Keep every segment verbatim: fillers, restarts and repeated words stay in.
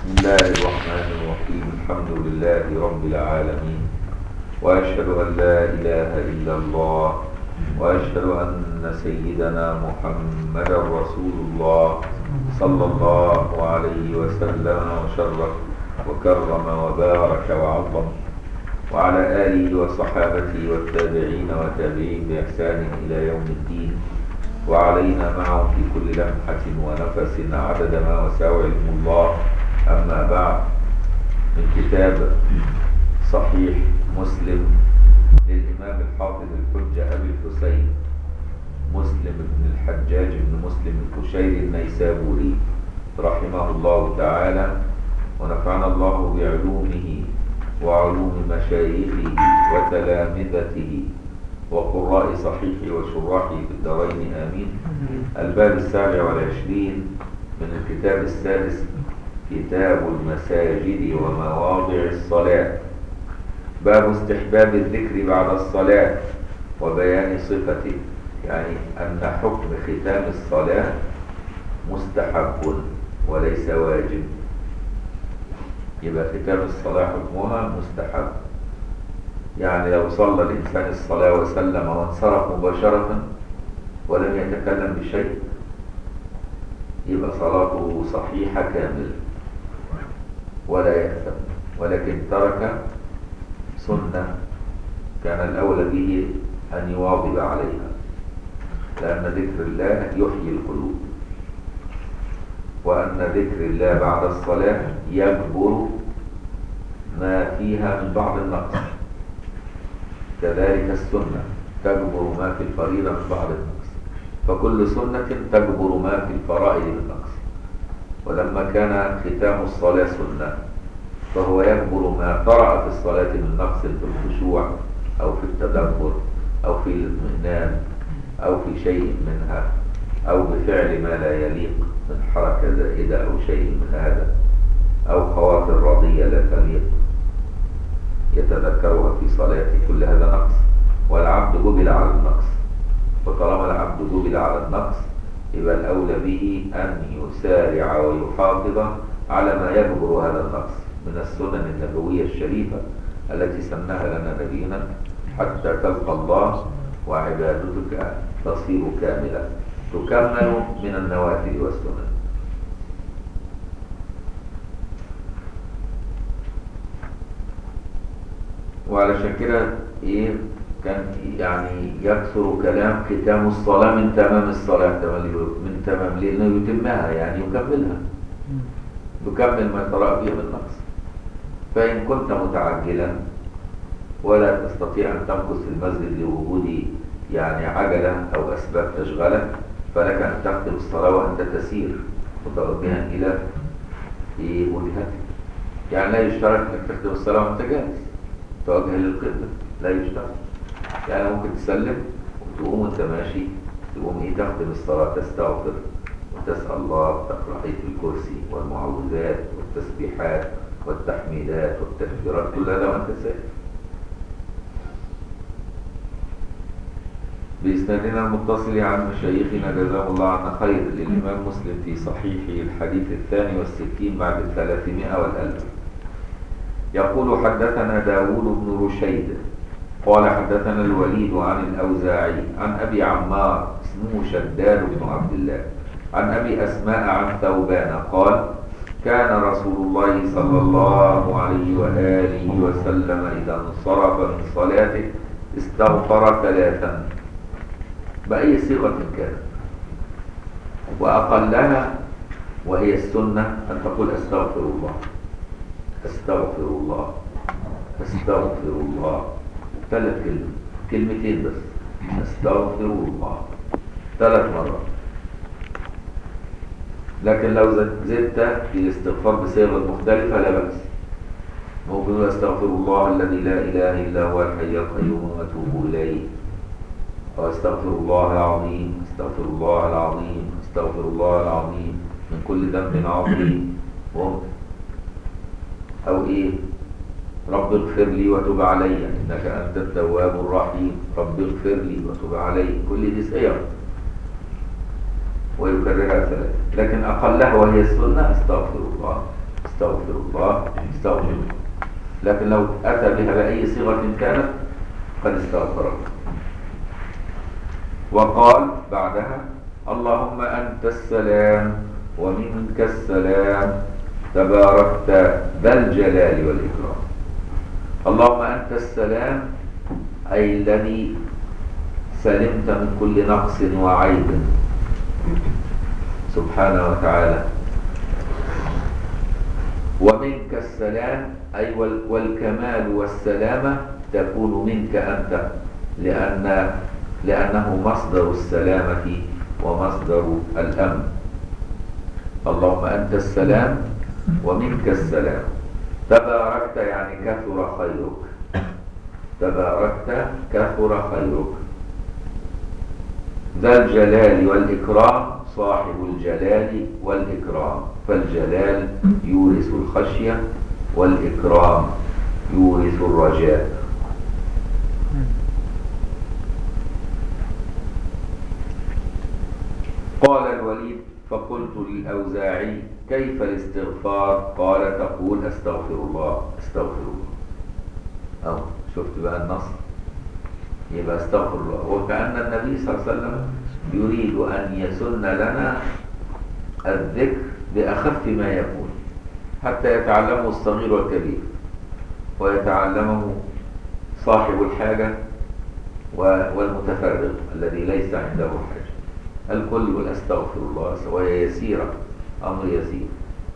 بسم الله الرحمن الرحيم. الحمد لله رب العالمين، وأشهد أن لا إله إلا الله، وأشهد أن سيدنا محمد رسول الله صلى الله عليه وسلم وشرف وكرم وبارك وعظم، وعلى آله وصحابته والتابعين وتابعين بإحسان إلى يوم الدين، وعلينا معهم في كل لمحة ونفس عدد ما وسع علم الله. أما بعد، من كتاب صحيح مسلم للإمام الحافظ الحجة أبي الحسين مسلم بن الحجاج بن مسلم القشيري النيسابوري رحمه الله تعالى، ونفعنا الله بعلومه وعلوم مشايخه وتلامذته وقراء صحيحه وشراحه في الدارين آمين. الباب السابع والعشرين من الكتاب السادس، كتاب المساجد ومواضع الصلاة. باب استحباب الذكر بعد الصلاة وبيان صفته، يعني أن حكم ختام الصلاة مستحب وليس واجب. يبقى ختام الصلاة حكمها مستحب، يعني لو صلى الإنسان الصلاة وسلم وانصرف مباشرة ولم يتكلم بشيء يبقى صلاته صحيحة كاملة ولا يأثم، ولكن ترك سنة كان الأولى به أن يواظب عليها، لأن ذكر الله يحيي القلوب، وأن ذكر الله بعد الصلاة يجبر ما فيها من بعض النقص، كذلك السنة تجبر ما في الفريضة من بعض النقص، فكل سنة تجبر ما في الفرائض من نقص. ولما كان ختام الصلاة سنة فهو يجبر ما طرأ في الصلاة من نقص في الخشوع أو في التدبر أو في الاطمئنان أو في شيء منها، أو بفعل ما لا يليق من حركة زائدة أو شيء من هذا، أو خواطر راضية لا تليق يتذكرها في صلاته. كل هذا نقص، والعبد جبل على النقص، وطالما العبد جبل على النقص يبقى الأولى به أن يسارع ويحافظ على ما يجبر هذا النقص من السنن النبوية الشريفة التي سنها لنا نبينا، حتى تلقى الله وعبادتك تصير كاملة تكمل من النوافل والسنن. وعلشان كده ايه كان يعني يكثر كلام ختام الصلاة من تمام الصلاة، من تمام لأنه يتمها، يعني يكملها، يكمل ما يطرأ فيه من نقص. فإن كنت متعجلا ولا تستطيع أن تمكث في المسجد لوجود يعني عجلة أو أسباب تشغلك، فلك أن تختم الصلاة وأنت تسير متوجها إلى إيه وجهتك. يعني لا يشترط أنك تختم الصلاة وأنت جالس توجه للقبلة، لا يشترط. يعني ممكن تسلم وتقوم وأنت ماشي، تقوم إيه تختم الصلاة، تستغفر وتسأل الله، وتقرأ آية الكرسي والمعوذات والتسبيحات والتحميدات والتكبيرات، كل هذا وأنت سائر. بإسنادنا المتصل عن مشايخنا جزاهم الله عنا خير للإمام مسلم في صحيحه الحديث الثاني والستين بعد الثلاثمائة والألف، يقول: حدثنا داود بن رشيد قال حدثنا الوليد عن الأوزاعي عن أبي عمار اسمه شداد بن عبد الله عن أبي أسماء عن ثوبان قال: كان رسول الله صلى الله عليه وآله وسلم إذا انصرف من صلاته استغفر ثلاثا بأي صيغة كانت، وأقلها وهي السنة أن تقول أستغفر الله أستغفر الله أستغفر الله، ثلاث كلمة كلمتين بس، أستغفر الله ثلاث مرات. لكن لو زدت في الاستغفار بصيغة مختلفة لا بأس، ممكن أستغفر الله الذي لا إله إلا هو الحي القيوم وأتوب إليه، وأستغفر الله العظيم أستغفر الله العظيم أستغفر الله العظيم من كل ذنب عظيم. أو إيه رب اغفر لي وتب علي إنك أنت التواب الرحيم، رب اغفر لي وتب علي، كل دي صيغ ويكررها ثلاثة. لكن أقلها وهي السنة استغفر الله استغفر الله استغفر الله. لكن لو أتى بها بأي صيغة كانت قد استغفر الله. وقال بعدها اللهم أنت السلام ومنك السلام تباركت ذا الجلال والإكرام. اللهم أنت السلام أي الذي سلمت من كل نقص وعيب سبحانه وتعالى. ومنك السلام أي والكمال والسلامة تكون منك أنت، لأن لأنه مصدر السلامة ومصدر الأمن. اللهم أنت السلام ومنك السلام. تباركت يعني كثر خيرك، تباركت كثر خيرك. ذا الجلال والإكرام صاحب الجلال والإكرام، فالجلال يورث الخشية والإكرام يورث الرجاء. قال الوليد فقلت للأوزاعي كيف الاستغفار؟ قال تقول استغفر الله استغفر الله. أو شفت بقى النص، يبقى استغفر الله. وكأن النبي صلى الله عليه وسلم يريد أن يسن لنا الذكر بأخف ما يكون حتى يتعلمه الصغير والكبير، ويتعلمه صاحب الحاجة والمتفرغ الذي ليس عنده حاجة. الكل يقول استغفر الله وهي يسيرة، أمر يسير.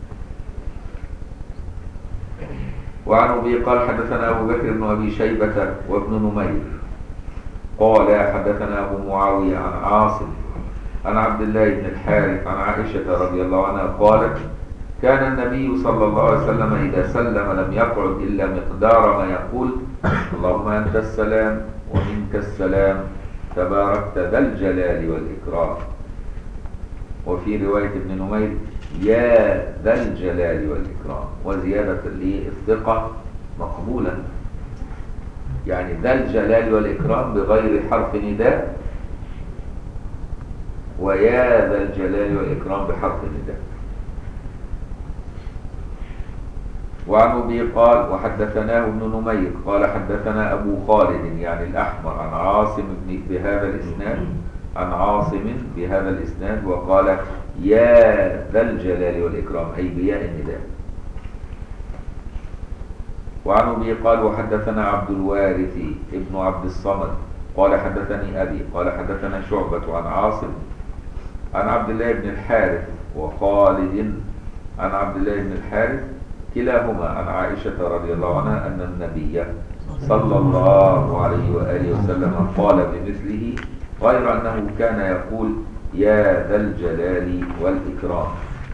وعن أبي قال حدثنا أبو بكر بن أبي شيبة وابن نمير قال حدثنا أبو معاوية عن عاصم عن عبد الله بن الحارث عن عائشة رضي الله عنها قالت كان النبي صلى الله عليه وسلم إذا سلم لم يقعد إلا مقدار ما يقول اللهم أنت السلام ومنك السلام تباركت ذا الجلال والإكرام. وفي رواية ابن نمير يا ذا الجلال والإكرام، وزيادة الثقة مقبولة، يعني ذا الجلال والإكرام بغير حرف نداء، ويا ذا الجلال والإكرام بحرف النداء. وعن أبي قال وحدثناه ابن نمير قال حدثنا أبو خالد يعني الأحمر عن عاصم بهذا الإسناد عن عاصم بهذا الإسناد وقال يا ذا الجلال والإكرام أي بياء النداء. وعن أبي قال وحدثنا عبد الوارث ابن عبد الصمد قال حدثني أبي قال حدثنا شعبة عن عاصم عن عبد الله بن الحارث وخالد عن عبد الله بن الحارث كلاهما عن عائشة رضي الله عنها أن النبي صلى الله عليه وآله وسلم قال بمثله غير أنه كان يقول يا ذا الجلال والإكرام.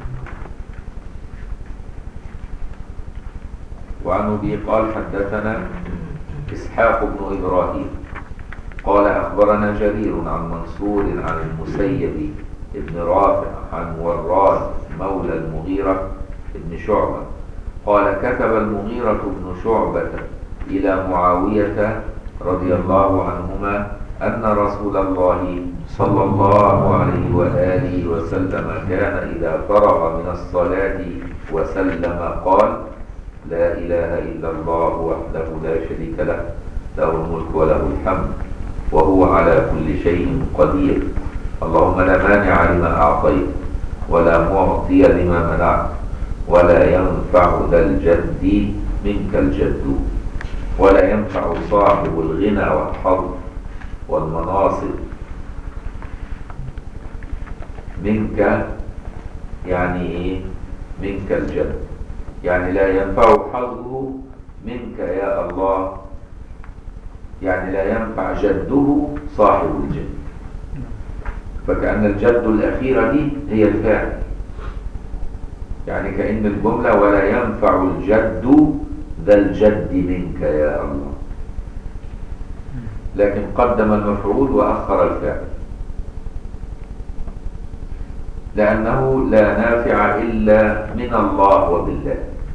وعن أبي قال حدثنا إسحاق بن إبراهيم قال أخبرنا جرير عن منصور عن المسيب ابن رافع عن وراد مولى المغيرة ابن شعبة قال كتب المغيرة بن شعبة إلى معاوية رضي الله عنهما أن رسول الله صلى الله عليه وآله وسلم كان إذا فرغ من الصلاة وسلم قال لا إله إلا الله وحده لا شريك له له الملك وله الحمد وهو على كل شيء قدير اللهم لا مانع لما أعطيت ولا معطي لما منعت ولا ينفع ذا الجد منك الجد ولا ينفع صاحب الغنى والحظ والمناصب منك، يعني ايه منك الجد؟ يعني لا ينفع حظه منك يا الله، يعني لا ينفع جده صاحب الجد. فكأن الجد الأخيرة دي هي الفاعل، يعني كأن الجملة ولا ينفع الجد ذا الجد منك يا الله، لكن قدم المفعول وأخر الفاعل لأنه لا نافع إلا من الله وبالله.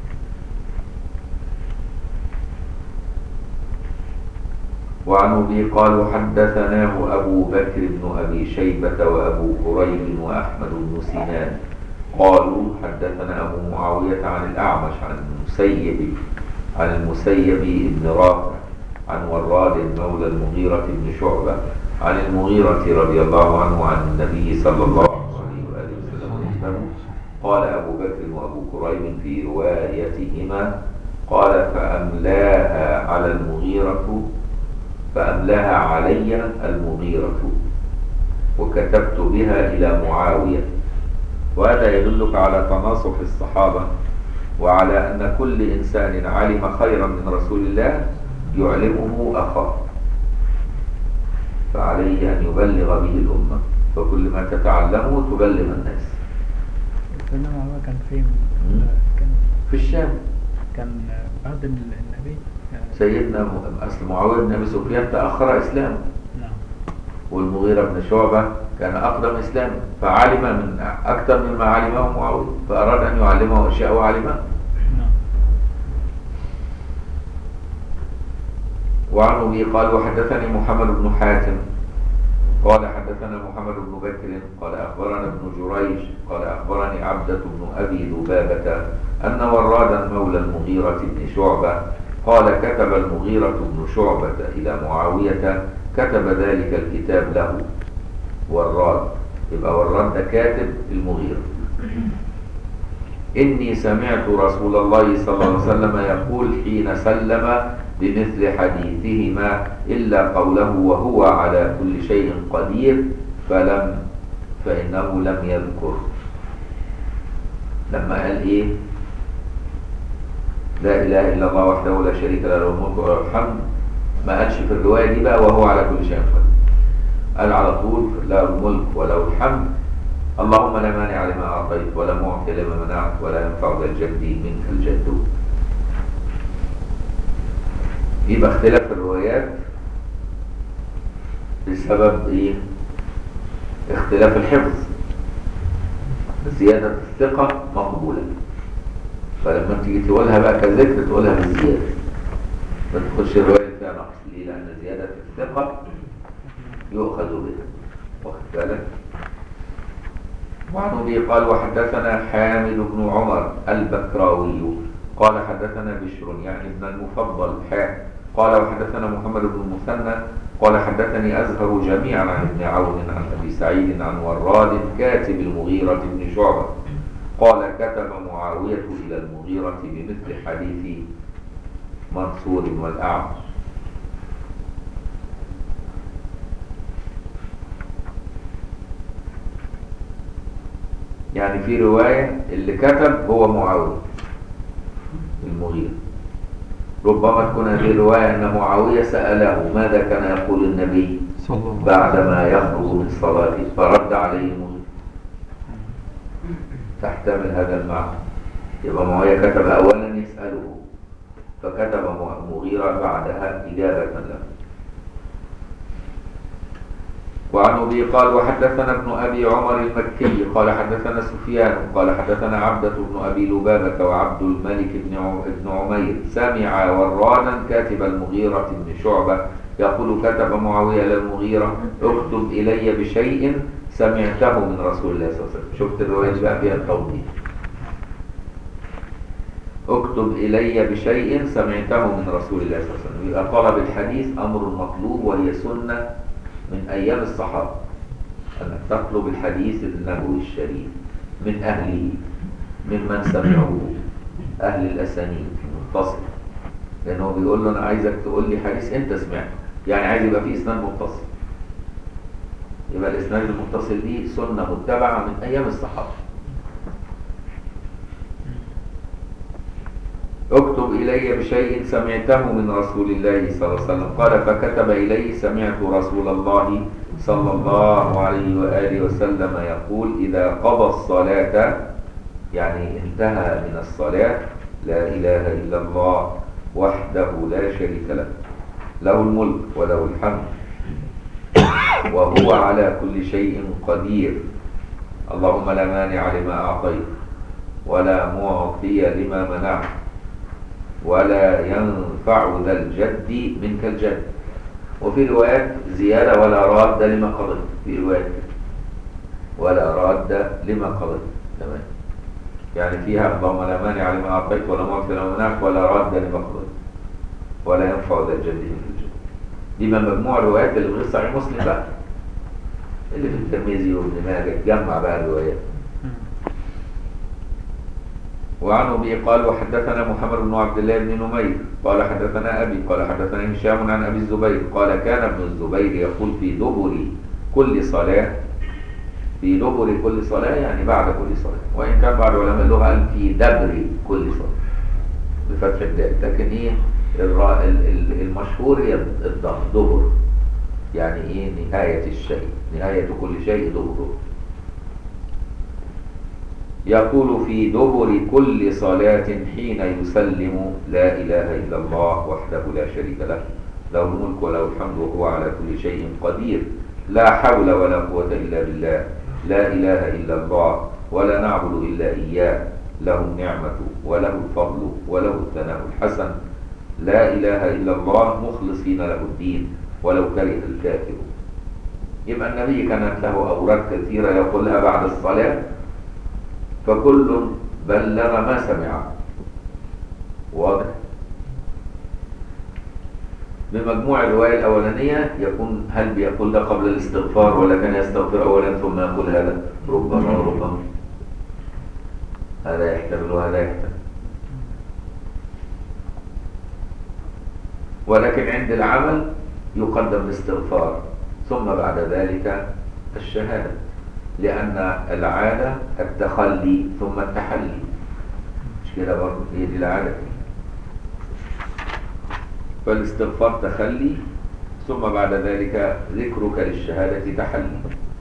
وعن أبي قال حدثناه أبو بكر بن أبي شيبة وأبو كريب وأحمد بن سنان قالوا حدثنا أبو معاوية عن الأعمش عن المسيب عن المسيب بن رافع عن وراد مولى المغيرة بن شعبة عن المغيرة رضي الله عنه عن النبي صلى الله عليه وآله وسلم قال أبو بكر وأبو كريب في روايتهما قال فأملاها على المغيرة فأملاها علي المغيرة وكتبت بها إلى معاوية. وهذا يدلك على تناصح الصحابة وعلى أن كل إنسان علم خيرا من رسول الله يعلمه أخاه، فعليه أن يبلغ به الأمة، فكل ما تتعلمه تبلغ الناس. سيدنا معاوية كان فين؟ كان في الشام. كان بعد النبي. سيدنا أصل معاوية بن أبي سفيان تأخر إسلامه. نعم. والمغيرة بن شعبة كان أقدم إسلامه، فعلم من أكثر مما علمه معاوية، فأراد أن يعلمه أشياء وعلمها. نعم. وعن أبي قال وحدثني محمد بن حاتم قال حدثنا محمد بن بكر قال أخبرنا ابن جريج قال أخبرني عبدة بن أبي لبابة أن ورادا مولى المغيرة بن شعبة قال كتب المغيرة بن شعبة إلى معاوية كتب ذلك الكتاب له وراد، يبقى وراد ده كاتب المغيرة. إني سمعت رسول الله صلى الله عليه وسلم يقول حين سلم بمثل حديثهما إلا قوله وهو على كل شيء قدير فلم فإنه لم يذكر. لما قال إيه لا إله إلا الله وحده لا شريك له له الملك وله الحمد، ما قالش في الرواية دي بقى وهو على كل شيء قدير، قال على طول له الملك وله الحمد اللهم لا مانع لما أعطيت ولا معطي لما منعت ولا ينفع ذا الجد منك الجد. يبقى اختلاف الروايات بسبب ايه؟ اختلاف الحفظ. زيادة الثقة مقبولة، فلما تيجي تقولها بقى كذكر تقولها بالزيادة، ما تخش الرواية فيها نقص. ليه؟ لأن زيادة الثقة يؤخذ بها. واخد بالك؟ وعن أبي قال وحدثنا حامد بن عمر البكراوي قال حدثنا بشر يعني ابن المفضل حا قال وحدثنا محمد بن المثنى قال حدثني أزهر جميعا عن ابن عون عن أبي سعيد عن وراد كاتب المغيرة بن شعبة قال كتب معاوية إلى المغيرة بمثل حديث منصور والأعمش. يعني في رواية اللي كتب هو معاوية المغيرة، ربما تكون هذه الرواية أن معاوية سأله ماذا كان يقول النبي بعدما يخرج من صلاته فرد عليه المغيرة، تحتمل هذا المعنى. يبقى معاوية كتب أولا يسأله فكتب مغيرة بعدها إجابة له. وعن أبي قال وحدثنا ابن أبي عمر المكي قال حدثنا سفيان قال حدثنا عبدة بن أبي لبابة وعبد الملك بن عمير سمع ورادا كاتب المغيرة بن شعبة يقول كتب معاوية للمغيرة اكتب إلي بشيء سمعته من رسول الله صلى الله عليه وسلم. شفت الرواية بقى فيها التوضيح، اكتب إلي بشيء سمعته من رسول الله صلى الله عليه وسلم. يبقى طلب الحديث أمر مطلوب وهي سنة من أيام الصحابة، أنك تطلب الحديث النبوي الشريف من أهله ممن سمعوه أهل الأسانيد متصل، لأنه بيقول له أنا عايزك تقول لي حديث أنت سمعته، يعني عايز يبقى فيه إسناد متصل. يبقى الإسناد المتصل دي سنة متبعة من أيام الصحابة. اكتب إلي بشيء سمعته من رسول الله صلى الله عليه وسلم قال فكتب إليه سمعت رسول الله صلى الله عليه وآله وسلم يقول إذا قضى الصلاة يعني انتهى من الصلاة لا إله إلا الله وحده لا شريك له له الملك وله الحمد وهو على كل شيء قدير اللهم لا مانع لما أعطيت ولا معطي لما منعت ولا ينفع ذا الجد منك الجد. وفي روايات زيادة ولا راد لما قضيت، في روايات ولا راد لما قضيت. تمام. يعني فيها اللهم لا مانع لما أعطيت ولا معطي لما منعت ولا راد لما قضيت ولا ينفع ذا الجد في الجد. دي من مجموع الروايات اللي غير صحيح مسلم بقى، اللي في الترمذي وابن ماجه، جمع بقى الروايات. وعن أبي قال وحدثنا محمد بن عبد الله بن نمير قال حدثنا أبي قال حدثنا هشام عن أبي الزبير قال كان ابن الزبير يقول في دبر كل صلاة، في دبر كل صلاة يعني بعد كل صلاة، وإن كان بعض علماء اللغة قال في دبر كل صلاة بفتح الدال، لكن إيه المشهور هي الضم دبر، يعني إيه نهاية الشيء، نهاية كل شيء دبر. يقول في دبر كل صلاة حين يسلم لا إله إلا الله وحده لا شريك له له الملك وله الحمد وهو على كل شيء قدير لا حول ولا قوة إلا بالله لا إله إلا الله ولا نعبد إلا إياه له النعمة وله الفضل وله الثناء الحسن لا إله إلا الله مخلصين له الدين ولو كره الكافر. يبقى النبي كانت له أوراد كثيرة يقولها بعد الصلاة، فكل بلغ ما سمع. واضح؟ بمجموع الرواية الأولانية يكون هل بيقول ده قبل الاستغفار ولا كان يستغفر أولا ثم يقول هذا؟ ربما وربما هذا يحتمل وهذا يحتمل. ولكن عند العمل يقدم الاستغفار ثم بعد ذلك الشهادة، لأن العادة التخلي ثم التحلي، مش كده برضه؟ هي دي العادة. فالاستغفار تخلي ثم بعد ذلك ذكرك للشهادة تحلي.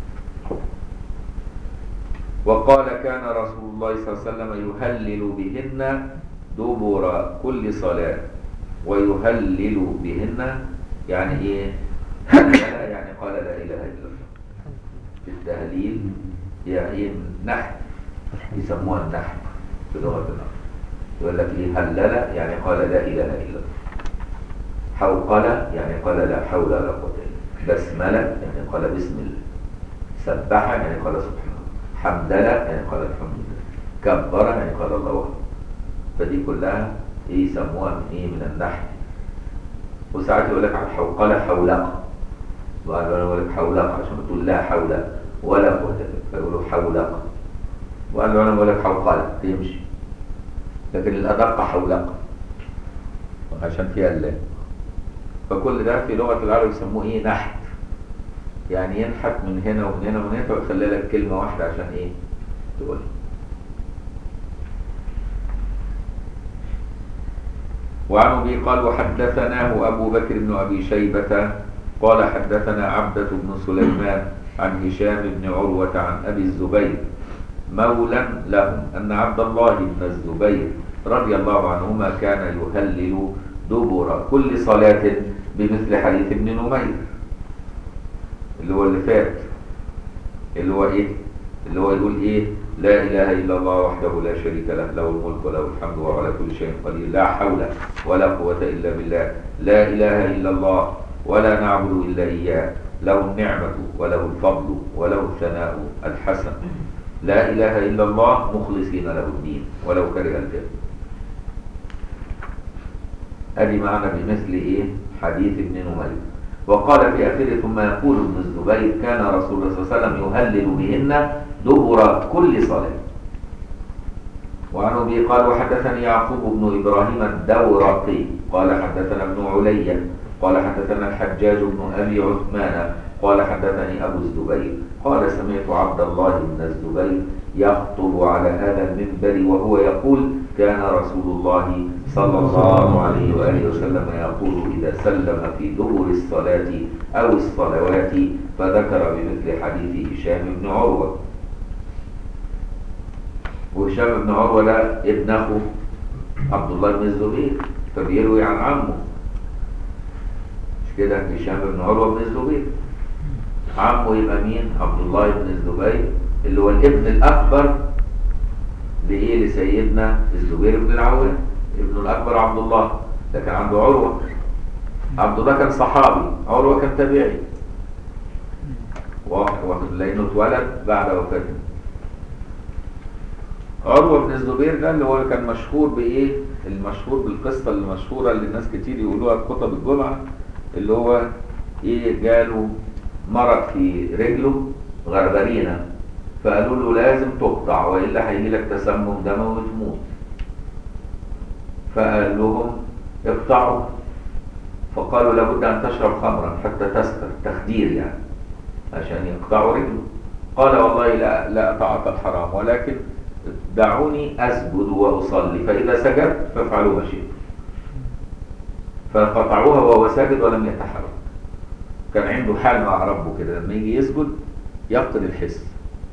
وقال كان رسول الله صلى الله عليه وسلم يهلل بهن دبر كل صلاة، ويهلل بهن يعني ايه؟ يعني قال لا إله إلا الله. في التهليل يعني نحت، يسموها النحت في لغة العرب، يقول لك ايه هلل يعني قال لا إله إلا الله، حوقلة يعني قال لا حول ولا قوة إلا بالله، بسملة يعني قال بسم الله، سبح يعني قال سبحان الله، حمدلة يعني قال الحمد لله، كبر يعني قال الله أكبر. فدي كلها ايه يسموها من ايه؟ من النحت. وساعات يقول لك على الحوقلة حولقة، وقالوا يقول لك حولقة عشان بتقول لا حول ولا قوة إلا بالله فيقولوا حولقة، وقالوا انا بقول لك حوقلة تمشي، لكن الأدق حولقة عشان فيها اللام. فكل ده في لغة العرب يسموه ايه؟ نحت، يعني ينحت من هنا ومن هنا ومن هنا ويخلي لك كلمة واحدة عشان ايه؟ تقول. وعن أبي قال وحدثناه أبو بكر بن أبي شيبة قال حدثنا عبدة بن سليمان عن هشام بن عروة عن أبي الزبير مولا لهم أن عبد الله بن الزبير رضي الله عنهما كان يهلل دبر كل صلاة بمثل حديث ابن نمير اللي هو اللي فات، اللي هو ايه؟ اللي هو يقول ايه؟ لا اله الا الله وحده لا شريك له له الملك وله الحمد وهو على كل شيء قدير لا حول ولا قوة الا بالله لا اله الا الله ولا نعبد الا اياه له النعمة وله الفضل وله الثناء الحسن لا اله الا الله مخلصين له الدين ولو كره الكافرون. ادي معنى بمثل ايه؟ حديث ابن نمير. وقال في اخره ثم يقول ابن الزبير كان رسول الله صلى الله عليه وسلم يهلل بهن دبر كل صلاة. وعن ابي قال وحدثني يعقوب بن ابراهيم الدورقي قال حدثنا ابن علي قال حدثنا الحجاج بن ابي عثمان قال حدثني ابو الزبير قال سمعت عبد الله بن الزبير يخطب على هذا المنبر وهو يقول كان رسول الله صلى الله عليه وآله وسلم يقول إذا سلم في دبر الصلاة أو الصلوات، فذكر بمثل حديث هشام بن عروة. وهشام بن عروة ده ابن أخو عبد الله بن الزبير فبيروي عن عمه، مش كده؟ هشام بن عروة بن الزبير عمه يبقى مين؟ عبد الله بن الزبير اللي هو الابن الأكبر لإيه؟ لسيدنا الزبير بن العوام. ابنه الأكبر عبد الله، ده كان عنده عروة. عبد الله كان صحابي، عروة كان تابعي، واخد لأنه اتولد بعد وفاته. عروة بن الزبير ده اللي هو كان مشهور بإيه؟ المشهور بالقصة المشهورة اللي الناس كتير يقولوها في خطب الجمعة، اللي هو إيه، جاله مرض في رجله غرغرينة، فقالوا له لازم تقطع وإلا هيجي لك تسمم دموي وتموت. فقال لهم اقطعوا، فقالوا لابد أن تشرب خمرا حتى تسكر، تخدير يعني عشان يقطعوا رجله. قال والله لا لا أتعاطى الحرام، ولكن دعوني أسجد وأصلي، فإذا سجدت فافعلوا ما شئتم. فقطعوها وهو ساجد ولم يتحرك. كان عنده حال مع ربه كده، لما يجي يسجد يفقد الحس.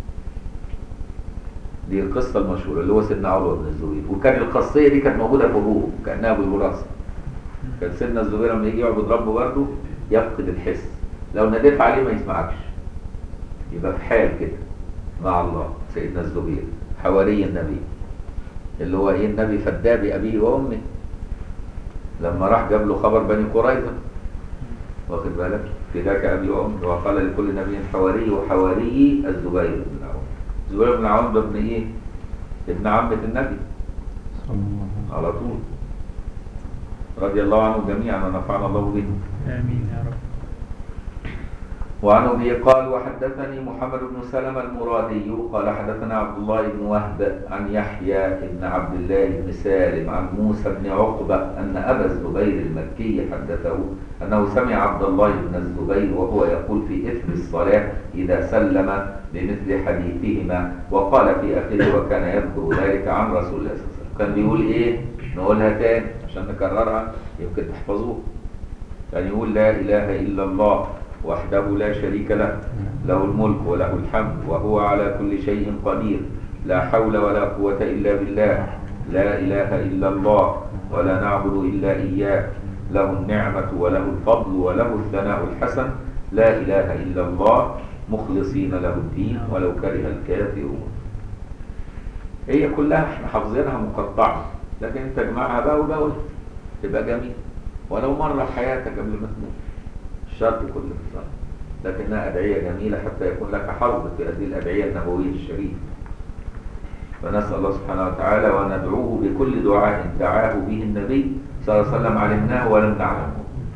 دي القصة المشهورة اللي هو سيدنا عروة بن الزبير. وكان القصية دي كانت موجودة في أبوه كأنها بالوراثة. كان سيدنا الزبير لما يجي يعبد ربه برضه يفقد الحس، لو ناديت عليه ما يسمعكش، يبقى في حال كده مع الله. سيدنا الزبير حواري النبي، اللي هو ايه، النبي فداه بأبيه وأمه لما راح جاب له خبر بني قريظة، واخد بالك، فداك أبي وأمي، وقال لكل نبي حواري، وحواري الزبير بن العوام. الزبير بن العوام ده ابن ايه؟ ابن عمة النبي على طول، رضي الله عنه جميعا ونفعنا الله به. آمين يا رب. وعن أبي قال وحدثني محمد بن سلمة المرادي قال حدثنا عبد الله بن وهب عن يحيى بن عبد الله بن سالم عن موسى بن عقبة أن أبا الزبير المكي حدثه أنه سمع عبد الله بن الزبير وهو يقول في إثر الصلاة إذا سلم بمثل حديثهما، وقال في آخره وكان يذكر ذلك عن رسول الله صلى الله عليه وسلم. كان بيقول إيه؟ نقولها تاني عشان نكررها يمكن تحفظوه. كان يقول لا إله إلا الله وحده لا شريك له، له الملك وله الحمد وهو على كل شيء قدير، لا حول ولا قوة إلا بالله، لا إله إلا الله ولا نعبد إلا إياه، له النعمة وله الفضل وله الثناء الحسن، لا إله إلا الله مخلصين له الدين ولو كره الكافرون. هي كلها احنا حافظينها مقطعة، لكن انت تجمعها بقى وبقى تبقى جميل، ولو مرة في حياتك قبل ما تموت الشرط كله في الصلاة، لكنها أدعية جميلة حتى يكون لك حظ في هذه الأدعية النبوية الشريفة. فنسأل الله سبحانه وتعالى وندعوه بكل دعاء دعاه به النبي صلى الله عليه وسلم علمناه ولم نعلمه.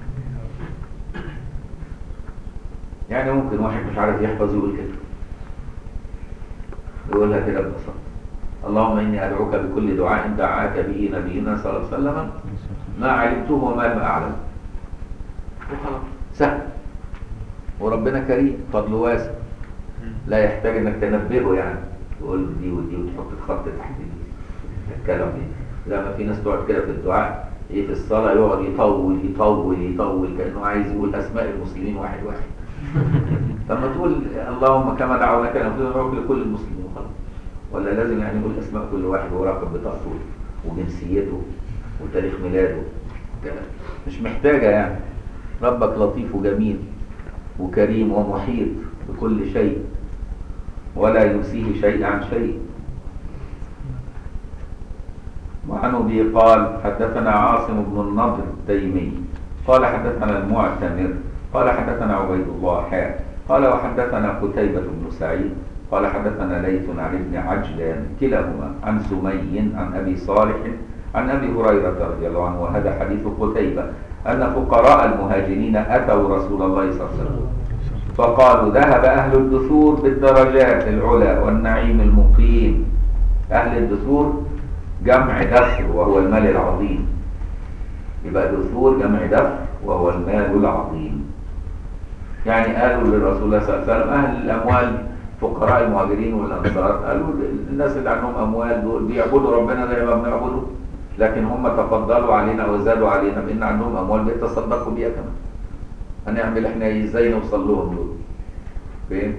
يعني ممكن واحد مش عارف يحفظ يقول كده، يقولها كده ببساطة: اللهم إني أدعوك بكل دعاء دعاك به نبينا صلى الله عليه وسلم ما علمته وما لم أعلم. وخلاص سهل، وربنا كريم فضله واسع، لا يحتاج انك تنبهه يعني تقول دي ودي وتحط الخط تحت الكلام دي. زي ما في ناس تقعد كده في الدعاء ايه في الصلاه يقعد يطول يطول يطول كانه عايز يقول اسماء المسلمين واحد واحد. لما تقول اللهم كما دعوناك ندعوك لكل المسلمين وخلاص، ولا لازم يعني يقول اسماء كل واحد ورقم بطاقته وجنسيته وتاريخ ميلاده؟ مش محتاجه يعني. ربك لطيف وجميل وكريم ومحيط بكل شيء ولا ينسيه شيء عن شيء. وعن أبي قال حدثنا عاصم بن النضر التيمي قال حدثنا المعتمر قال حدثنا عبيد الله حاء قال وحدثنا قتيبة بن سعيد قال حدثنا ليث عن ابن عجلان كلاهما عن سمي عن أبي صالح عن أبي هريرة رضي الله عنه، وهذا حديث قتيبة، أن فقراء المهاجرين أتوا رسول الله صلى الله عليه وسلم فقالوا ذهب أهل الدثور بالدرجات العلى والنعيم المقيم. أهل الدثور جمع دثر وهو المال العظيم، يبقى دثور جمع دثر وهو المال العظيم. يعني قالوا للرسول الله صلى الله عليه وسلم أهل الأموال فقراء المهاجرين والأنصار، قالوا الناس اللي عندهم أموال دول بيعبدوا ربنا زي ما بنعبده، لكن هم تفضلوا علينا وزادوا علينا بان عندهم اموال بيتصدقوا بيها كمان. هنعمل احنا ازاي نوصل لهم دول؟ فين؟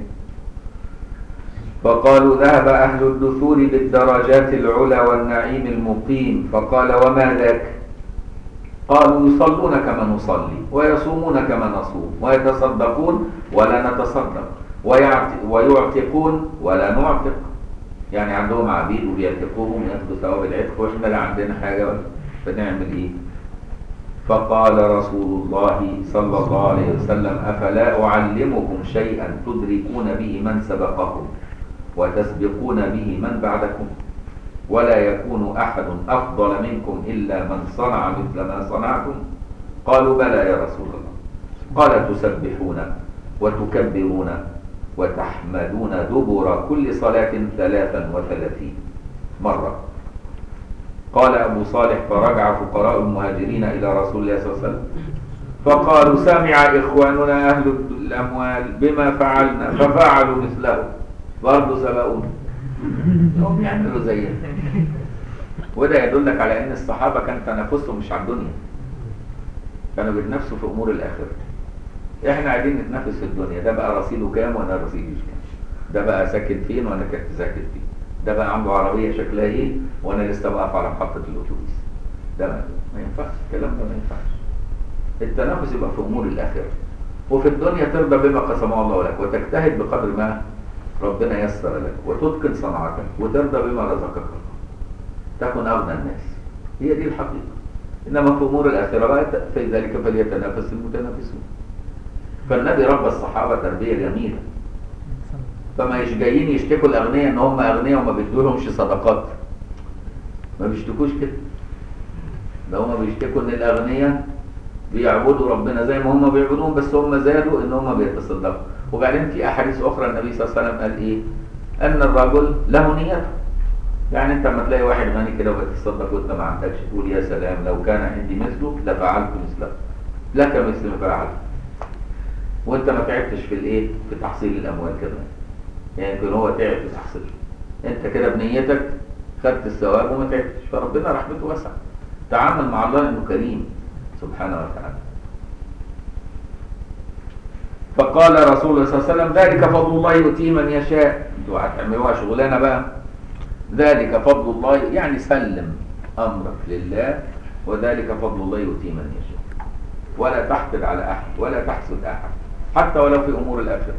فقالوا ذهب اهل الدثور بالدرجات العلى والنعيم المقيم. فقال وما ذاك؟ قالوا يصلون كما نصلي ويصومون كما نصوم ويتصدقون ولا نتصدق ويعتقون ولا نعتق. يعني عندهم عبيد وبيعتقوهم وياخدوا ثواب العتق، واحنا لا عندنا حاجه فنعمل ايه؟ فقال رسول الله صلى الله عليه وسلم افلا اعلمكم شيئا تدركون به من سبقكم وتسبقون به من بعدكم؟ ولا يكون أحد أفضل منكم إلا من صنع مثل ما صنعتم؟ قالوا بلى يا رسول الله. قال تسبحون وتكبرون وتحمدون دبر كل صلاة ثلاثا وثلاثين مرة. قال أبو صالح فرجع فقراء المهاجرين إلى رسول الله صلى الله عليه وسلم فقالوا سمع إخواننا أهل الأموال بما فعلنا ففعلوا مثله برضه سبقونا، هم يعملوا زينا. وده يدلك على أن الصحابة كان تنافسهم مش على الدنيا، كانوا بيتنافسوا في أمور الآخرة. إحنا قاعدين نتنافس في الدنيا، ده بقى رصيده كام وأنا رصيدي كام، ده بقى ساكن فين وأنا كنت ساكن فين، ده بقى عنده عربية شكلها إيه وأنا لسه بقف على محطة الأتوبيس. ده ما, ما ينفعش الكلام ده، ما ينفعش. التنافس يبقى في أمور الآخرة، وفي الدنيا ترضى بما قسمه الله لك وتجتهد بقدر ما ربنا يسر لك وتتقن صنعتك وترضى بما رزقك الله، تكن أغنى الناس. هي دي الحقيقة. إنما في أمور الآخرة بقى في ذلك فليتنافس المتنافسون. فالنبي ربى الصحابة تربية جميلة، فما يش جايين يشتكوا الأغنياء إن هم أغنياء وما بيدولهمش صدقات، ما بيشتكوش كده. ده هم بيشتكوا إن الأغنياء بيعبدوا ربنا زي ما هم بيعبدوهم، بس هم زادوا إن هم بيتصدقوا. وبعدين في أحاديث أخرى النبي صلى الله عليه وسلم قال إيه؟ أن الرجل له نيته. يعني أنت لما تلاقي واحد غني كده وبيتصدق وأنت ما عندكش، تقول يا سلام لو كان عندي مثله لفعلت مثله، لك مثل ما فعلت. وأنت ما تعبتش في الإيه؟ في تحصيل الأموال كمان. يعني يمكن هو تعب في تحصيل، أنت كده بنيتك خدت الثواب وما تعبتش، فربنا رحمته واسعة. تعامل مع الله إنه كريم سبحانه وتعالى. فقال رسول الله صلى الله عليه وسلم ذلك فضل الله يؤتيه من يشاء. انتوا هتعملوها شغلانه بقى. ذلك فضل الله يعني سلم امرك لله، وذلك فضل الله يؤتيه من يشاء. ولا تحقد على احد ولا تحسد احد حتى ولو في امور الاخره.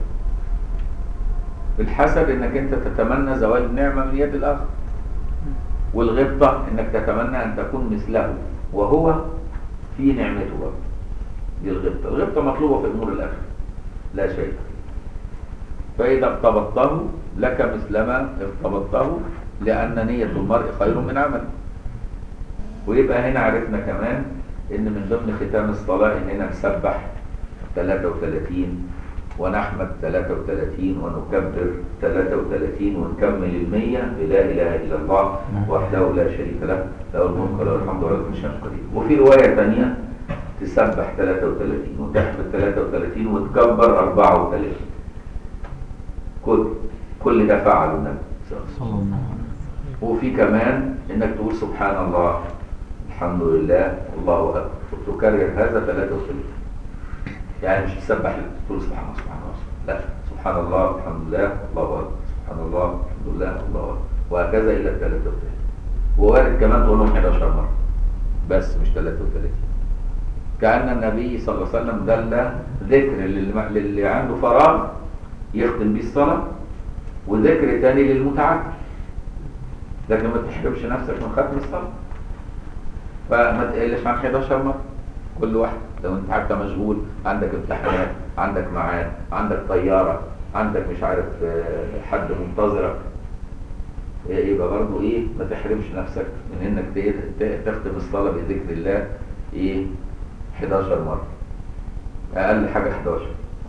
الحسد انك انت تتمنى زوال النعمه من يد الاخر، والغبطه انك تتمنى ان تكون مثله وهو في نعمته برضه. دي الغبطه. الغبطه مطلوبه في امور الاخره لا شيء. فإذا ارتبطته لك مثلما ارتبطته، لأن نية المرء خير من عمله. ويبقى هنا عرفنا كمان إن من ضمن ختام الصلاة إننا نسبح ثلاثة وثلاثين ونحمد ثلاثة وثلاثين ونكبر ثلاثة وثلاثين ونكمل المية بلا إله إلا الله وحده لا شريك له له الملك وله الحمد وله كل شيء قدير. وفي رواية ثانية تسبح ثلاثة وثلاثين وتحمد ثلاثة وثلاثين وتكبر أربعة وثلاثين. كل كل ده فعله النبي صلى الله عليه وسلم. وفي كمان انك تقول سبحان الله الحمد لله الله اكبر وتكرر هذا ثلاثة وثلاثين. يعني مش تسبح تقول سبحان الله سبحان الله، لا، سبحان الله الحمد لله الله اكبر سبحان الله الحمد لله الله اكبر، وهكذا الى ثلاثة وثلاثين. ووارد كمان تقولهم إحدى عشرة مرة بس مش ثلاثة وثلاثين. كأن النبي صلى الله عليه وسلم دل ذكر للي عنده فراغ يختم به الصلاة، وذكر تاني للمتعدد، لكن ما تحرمش نفسك من ختم الصلاة. فما تقلش عن إحدى عشرة مرة كل واحد. لو انت حتى مشغول، عندك امتحانات، عندك ميعاد، عندك طيارة، عندك مش عارف حد منتظرك، يبقى برضه ايه ما تحرمش نفسك من انك تختم الصلاة بذكر الله ايه إحدى عشرة مرة. اقل حاجة إحدى عشرة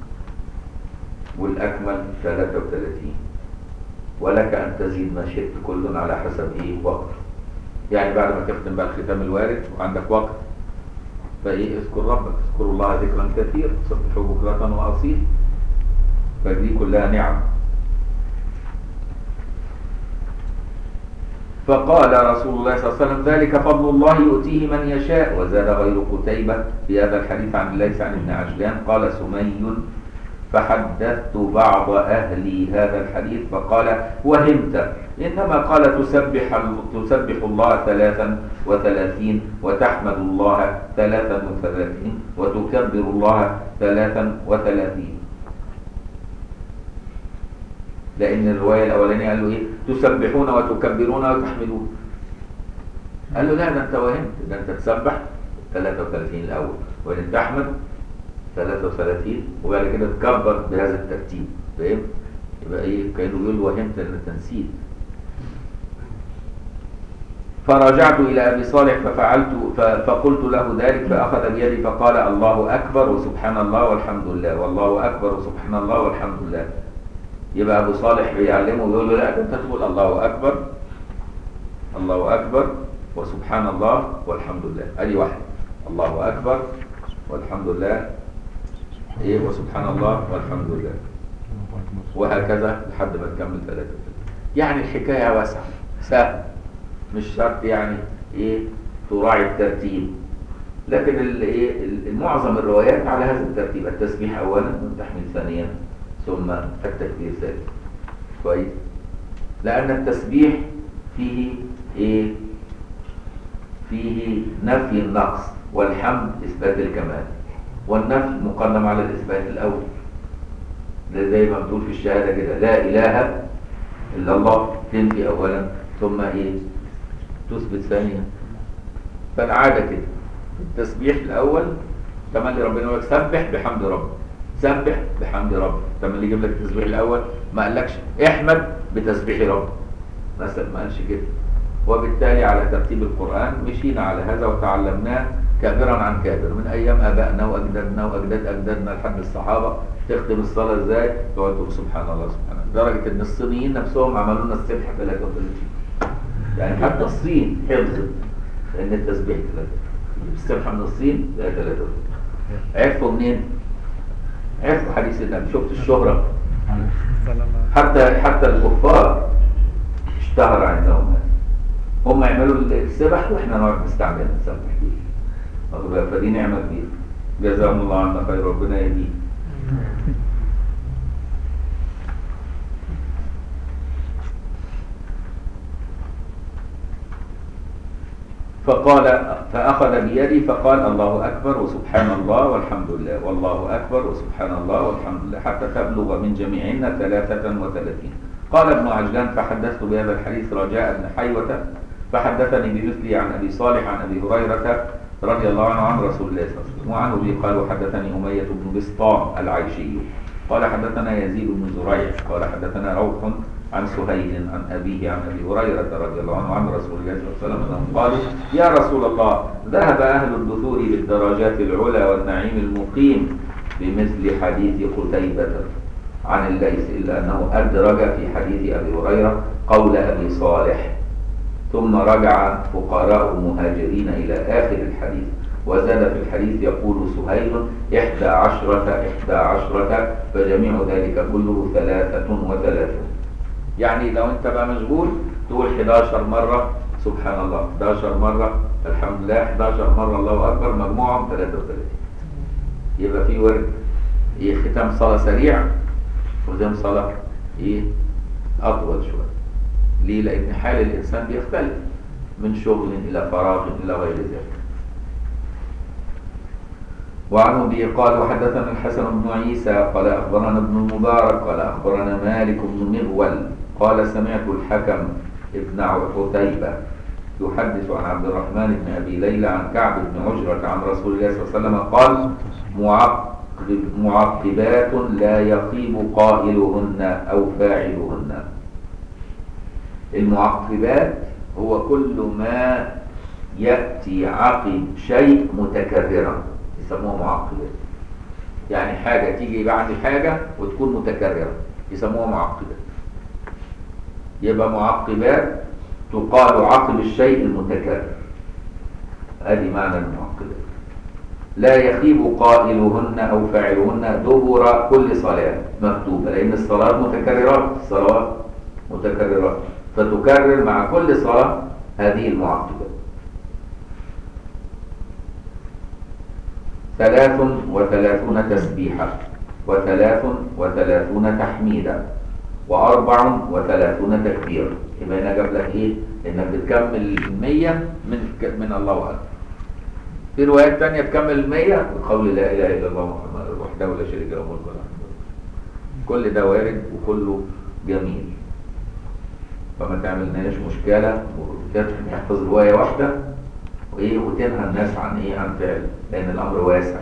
والاكمل ثلاثة وثلاثين، ولك ان تزيد ما شئت كل على حسب ايه وقت. يعني بعد ما تختم بقى الختام الوارد وعندك وقت، فايه اذكر ربك، اذكروا الله ذكرا كثيرا سبحوه بكرة واصيلا. فدي كلها نعم. فقال رسول الله صلى الله عليه وسلم ذلك فضل الله يؤتيه من يشاء. وزاد غير قتيبة في هذا الحديث عن ليس عن ابن عجلان قال سمي فحدثت بعض أهلي هذا الحديث فقال وهمت، إنما قال تسبح, تسبح الله ثلاثا وثلاثين وتحمد الله ثلاثا وثلاثين وتكبر الله ثلاثا وثلاثين. لأن الرواية الأولانية قال له إيه تسبحون وتكبرون وتحمدون. قال له لا ده أنت وهمت، ده أنت تسبح ثلاثة وثلاثين الأول وإن تحمد ثلاثة وثلاثين وبعد كده تكبر بهذا الترتيب. فاهم؟ يبقى ايه كانه بيقول وهمت ان انت نسيت. فرجعت إلى أبي صالح ففعلت ف- فقلت له ذلك فأخذ بيدي فقال الله أكبر وسبحان الله والحمد لله والله أكبر وسبحان الله والحمد لله. يبقى أبو صالح بيعلمه ويقول له لا أنت تقول الله أكبر الله أكبر وسبحان الله والحمد لله، أدي واحد، الله أكبر والحمد لله إيه وسبحان الله والحمد لله، وهكذا لحد ما تكمل ثلاثة. يعني الحكاية واسعة سهل، مش شرط يعني إيه تراعي الترتيب، لكن ال- إيه ال- معظم الروايات على هذا الترتيب: التسبيح أولا والتحميد ثانيا ثم التكبير ثالثا. كويس؟ لأن التسبيح فيه إيه؟ فيه نفي النقص، والحمد إثبات الكمال، والنفي مقدم على الإثبات الأول. ده زي ما بتقول في الشهادة كده: لا إله إلا الله، تنفي أولا ثم إيه؟ تثبت ثانيا. فالعادة كده التسبيح الأول تملي ربنا يقول لك سبح بحمد ربك، سبح بحمد ربك، تملي يجيب لك التسبيح الأول، ما قالكش احمد بتسبيح ربك مثلا، ما قالش كده. وبالتالي على ترتيب القرآن مشينا على هذا وتعلمناه كابرا عن كابر من أيام آبائنا وأجدادنا وأجداد أجدادنا لحد الصحابة. تختم الصلاة إزاي؟ تقعد تقول سبحان الله سبحان الله، لدرجة إن الصينيين نفسهم عملوا لنا السبح ثلاثة وثلاثين. يعني حتى الصين حفظت إن التسبيح ثلاثة، السبحة من الصين لا ثلاثة وثلاثين. عرفوا منين؟ عرفوا حديث النبي. شفت الشهرة؟ حتى حتى الكفار اشتهر عندهم هذا. هم يعملوا السبح واحنا نقعد نستعملها نسبح بيه. فدي نعمة كبيرة. جزاهم الله عنا خير، ربنا يهديه. فقال فأخذ بيدي فقال الله أكبر وسبحان الله والحمد لله والله أكبر وسبحان الله والحمد لله حتى تبلغ من جميعنا ثلاثة وثلاثين. قال ابن عجلان: فحدثت بهذا الحديث رجاء بن حيوة فحدثني بمثله عن أبي صالح عن أبي هريرة رضي الله عنه عن رسول الله صلى الله عليه وسلم. وعنه به قال: وحدثني أمية بن بسطام العيشي قال حدثنا يزيد بن زريع قال حدثنا روح عن سهيل عن أبيه عن أبي هريرة رضي الله عنه عن رسول الله صلى الله عليه وسلم أنهم قالوا: يا رسول الله، ذهب أهل الدثور بالدرجات العلى والنعيم المقيم بمثل حديث قتيبة عن الليث، إلا أنه أدرج في حديث أبي هريرة قول أبي صالح، ثم رجع فقراء المهاجرين إلى آخر الحديث، وزاد في الحديث يقول سهيل إحدى عشرة إحدى عشرة، فجميع ذلك كله ثلاثة وثلاثون. يعني لو أنت بقى مشغول تقول حداشر مرة سبحان الله، حداشر مرة الحمد لله، حداشر مرة الله أكبر، مجموعهم ثلاثة وثلاثين. يبقى في ورد إيه ختام صلاة سريع وختام صلاة إيه أطول شوية. ليه؟ لأن حال الإنسان بيختلف من شغل إلى فراغ إلى غير ذلك. وعنه به قال: وحدثنا الحسن بن عيسى قال أخبرنا ابن المبارك قال أخبرنا مالك بن مغول قال سمعت الحكم ابن عتيبة يحدث عن عبد الرحمن بن أبي ليلى عن كعب بن عجرة عن رسول الله صلى الله عليه وسلم قال: معقب معقبات لا يخيب قائلهن أو فاعلهن. المعقبات هو كل ما يأتي عقب شيء متكررا يسموها معقبات. يعني حاجة تيجي بعد حاجة وتكون متكررة يسموها معقبات. يبقى معقبات تقال عقب الشيء المتكرر، هذه معنى المعقبات. لا يخيب قائلهن أو فاعلهن دبر كل صلاة مكتوبة، لأن الصلاة متكررات، الصلوات متكررات، فتكرر مع كل صلاة هذه المعقبات. ثلاث وثلاثون تسبيحة، وثلاث وثلاثون تحميدا، وأربع وثلاثون تكبيرا. يبقى هنا جاب لك إيه؟ إنك بتكمل المية من من الله أكبر. في روايات تانية تكمل المية بقول لا إله إلا الله محمد وحده لا شريك له الملك والحمد. كل ده وارد وكله جميل، فما تعملناش مشكلة وتحفظ رواية واحدة وإيه وتنهى الناس عن إيه عن فعل، لأن الأمر واسع.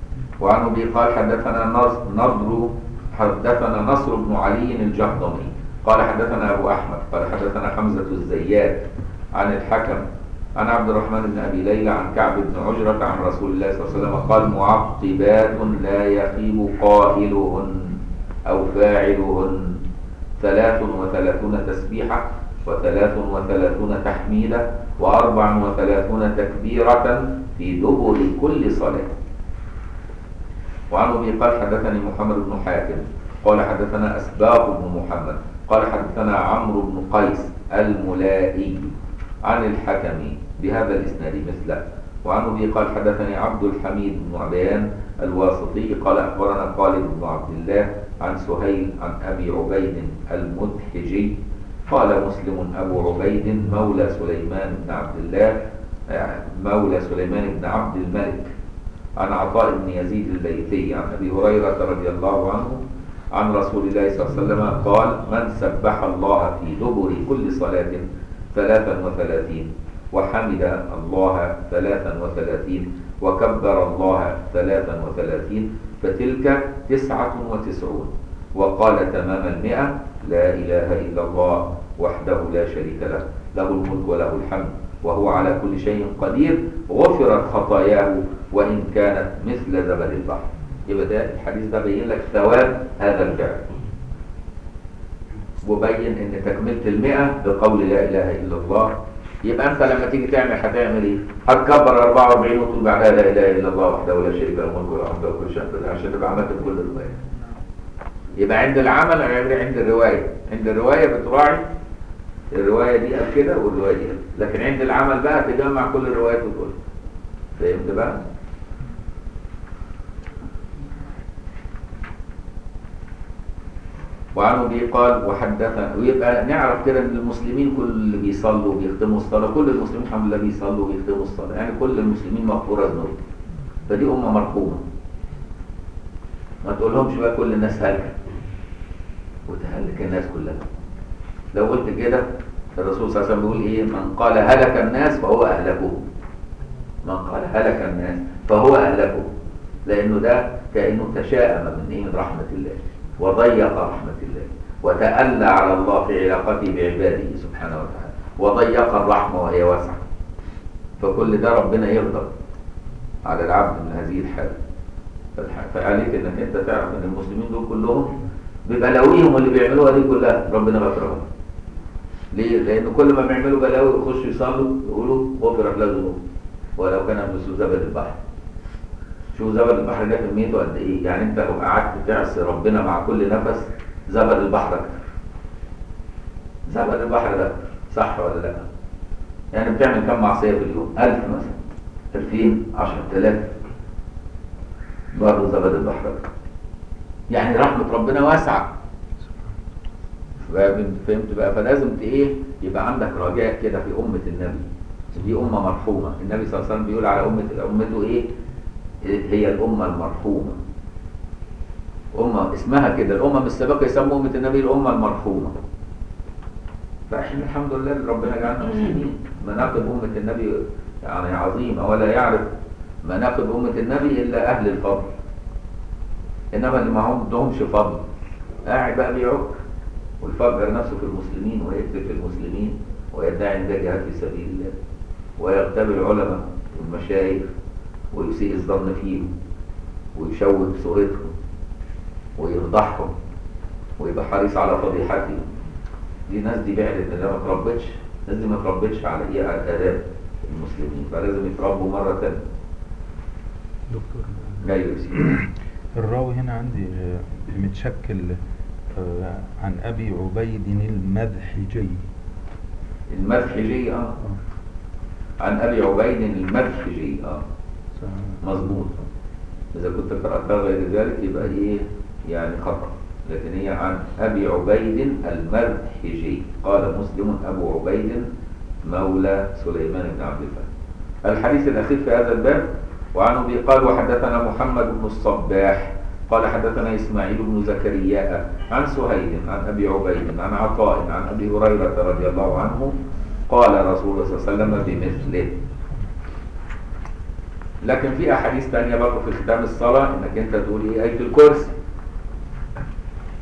وعنه به قال حدثنا نضر حدثنا نصر بن علي الجهضمي قال حدثنا أبو أحمد قال حدثنا حمزة الزيات عن الحكم عن عبد الرحمن بن أبي ليلى عن كعب بن عجرة عن رسول الله صلى الله عليه وسلم قال معقبات لا يخيب قائلهن أو فاعلهن ثلاث وثلاثون تسبيحة وثلاث وثلاثون تحميدة وأربع وثلاثون تكبيرة في دبر كل صلاة. وعن أبي قال حدثني محمد بن حاتم قال حدثنا أسباط بن محمد قال حدثنا عمرو بن قيس الملائي عن الحكم بهذا الإسناد مثله. وعن أبي قال حدثني عبد الحميد بن عبيان الواسطي قال أخبرنا خالد بن عبد الله عن سهيل عن أبي عبيد المدحجي قال مسلم أبو عبيد مولى سليمان بن عبد الله مولى سليمان بن عبد الملك عن عطاء بن يزيد الليثي عن أبي هريرة رضي الله عنه عن رسول الله صلى الله عليه وسلم قال من سبح الله في دبر كل صلاة ثلاثا وثلاثين وحمد الله ثلاثا وثلاثين وكبر الله ثلاثا وثلاثين فتلك تسعة وتسعون وقال تمام المئة لا إله إلا الله وحده لا شريك له له الملك وله الحمد وهو على كل شيء قدير غفرت خطاياه وإن كانت مثل زبد البحر. يبقى ده الحديث ده بين لك ثواب هذا الفعل وبين ان تكملة المئة بقول لا اله الا الله. يبقى انت لما تيجي تعمل هتعمل ايه؟ هتكبر أربعة وأربعين وتقول بعدها لا اله الا الله وحده لا شريك له الملك وله الحمد وكل شيء قدير عشان تبقى عملت كل الرواية. يبقى عند العمل غير عند الرواية. عند الرواية بتراعي الرواية دي قال كده والرواية دي قال، لكن عند العمل بقى تجمع كل الروايات وتقول. فهمت بقى؟ وعنه به قال وحدثنا. ويبقى نعرف كده ان المسلمين كل اللي بيصلوا وبيختموا الصلاه كل المسلمين الحمد لله بيصلوا وبيختموا الصلاه يعني كل المسلمين مغفوره ذنوبهم. فدي امه مرحومه. ما تقولهمش بقى كل الناس هلكه وتهلك الناس كلها. لو قلت كده الرسول صلى الله عليه وسلم بيقول ايه؟ من قال هلك الناس فهو اهلكهم. من قال هلك الناس فهو اهلكهم. لانه ده كانه تشاءم من ايه؟ من رحمه الله وضيق رحمة الله وتألى على الله في علاقته بعباده سبحانه وتعالى وضيق الرحمة وهي واسعة. فكل ده ربنا يغضب على العبد من هذه الحالة. فعليك انك انت تعرف ان المسلمين دول كلهم ببلاويهم اللي بيعملوها دي كلها ربنا غفرهم. ليه؟ لان كل ما بيعملوا بلاوي يخشوا يصلوا يقولوا غفرت له ذنوب ولو كان مثل زبد البحر. شوف زبد البحر ده كميته قد ايه؟ يعني انت لو قعدت تعصي ربنا مع كل نفس زبد البحر اكتر. زبد البحر ده صح ولا لا؟ يعني بتعمل كم معصيه في اليوم؟ ألف مثلا، ألفين، عشرة آلاف برضه زبد البحر اكتر. يعني رحمه ربنا واسعه. فهمت بقى؟ فلازم ايه؟ يبقى عندك رجاء كده في امه النبي. دي امه مرحومه. النبي صلى الله عليه وسلم بيقول على امه امته ايه؟ هي الأمة المرحومة. أمة اسمها كده. الأمم السابقة يسموا أمة النبي الأمة المرحومة. فإحنا الحمد لله ربنا جعلنا مسلمين. مناقب أمة النبي يعني عظيمة ولا يعرف مناقب أمة النبي إلا أهل الفضل. إنما اللي ما عندهمش فضل قاعد بقى بيعك ويفجر نفسه في المسلمين ويكذب في المسلمين ويدعي إن ده جهاد في سبيل الله ويغتاب العلماء والمشايخ ويسيء الظن فيهم ويشوه صورتهم ويفضحهم ويبقى حريص على فضيحتهم. دي ناس دي بعدت اللي ما تربتش. الناس دي ما تربتش على ايه؟ على آداب المسلمين. فلازم يتربوا مرة ثانية. دكتور ايوه يا سيدي. الراوي هنا عندي متشكل عن ابي عبيد المذحجي. المذحجي اه عن ابي عبيد المذحجي اه مظبوط. اذا كنت قرأتها غير ذلك يبقى ايه يعني خطأ. لكن هي عن ابي عبيد المذحجي. قال مسلم ابو عبيد مولى سليمان بن عبد الله. الحديث الاخير في هذا الباب. وعن ابي قال وحدثنا محمد بن الصباح قال حدثنا اسماعيل بن زكريا عن سهيل عن ابي عبيد عن عطاء عن ابي هريره رضي الله عنه قال رسول الله صلى الله عليه وسلم بمثله. لكن في احاديث ثانيه برضه في ختام الصلاه انك انت تقول ايه؟ ايه الكرسي.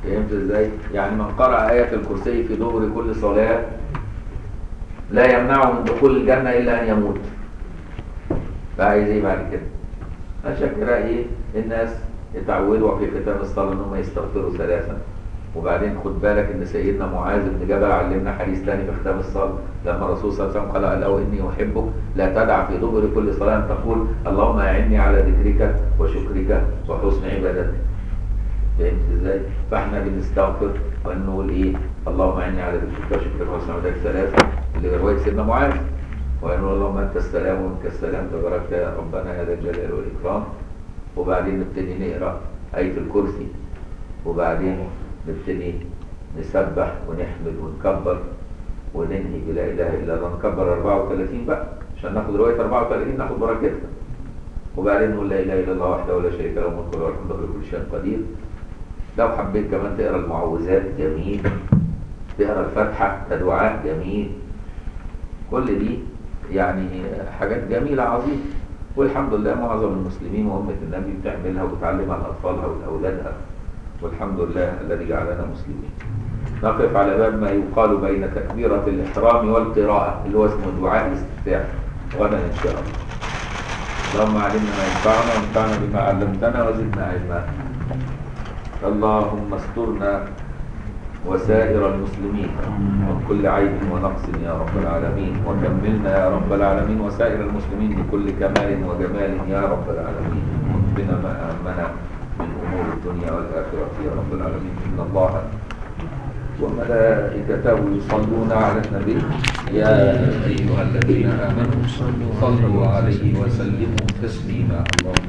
فهمت ازاي؟ يعني من قرأ آية الكرسي في دبر كل صلاة لا يمنعه من دخول الجنة إلا أن يموت. بقى عايز ايه بعد كده؟ عشان كده ايه الناس اتعودوا في ختام الصلاة ان هم يستغفروا ثلاثا. وبعدين خد بالك ان سيدنا معاذ بن جبل علمنا حديث ثاني في ختام الصلاة، لما الرسول صلى الله عليه وسلم قال لو اني احبك لا تدع في دبر كل صلاة ان تقول اللهم اعني على ذكرك وشكرك وحسن عبادتك. فهمت ازاي؟ فاحنا بنستغفر ونقول ايه؟ اللهم اعني على ذكرك وشكرك وحسن عبادتك ثلاثة، اللي رواية سيدنا معاذ. ونقول اللهم انت السلام ومنك السلام تبارك يا ربنا يا ذا الجلال والاكرام. وبعدين نبتدي نقرا آية الكرسي، وبعدين نبتدي نسبح ونحمد ونكبر وننهي بلا اله الا الله. نكبر أربعة وثلاثين بقى عشان ناخد روايه أربعة وثلاثين ناخد بركتها. وبعدين نقول لا اله الا الله وحده لا شريك له الملك وله الحمد لله كل شيء قدير. لو حبيت كمان تقرا المعوذات جميل، تقرا الفاتحه كدعاء جميل. كل دي يعني حاجات جميله عظيمه، والحمد لله معظم المسلمين وامه النبي بتعملها وبتعلمها لاطفالها ولاولادها، والحمد لله الذي جعلنا مسلمين. نقف على باب ما يقال بين تكبيرة الإحرام والقراءة اللي هو اسمه دعاء الاستفتاح غدا إن شاء الله. اللهم علمنا ما ينفعنا وانفعنا بما علمتنا وزدنا علما. اللهم استرنا وسائر المسلمين من كل عيب ونقص يا رب العالمين، وكملنا يا رب العالمين وسائر المسلمين بكل كمال وجمال يا رب العالمين. واكفنا ما أهمنا من أمور الدنيا والآخرة يا رب العالمين. إن الله وملائكته يصلون على النبي يا أيها الذين آمنوا صلوا عليه وسلموا تسليما. اللهم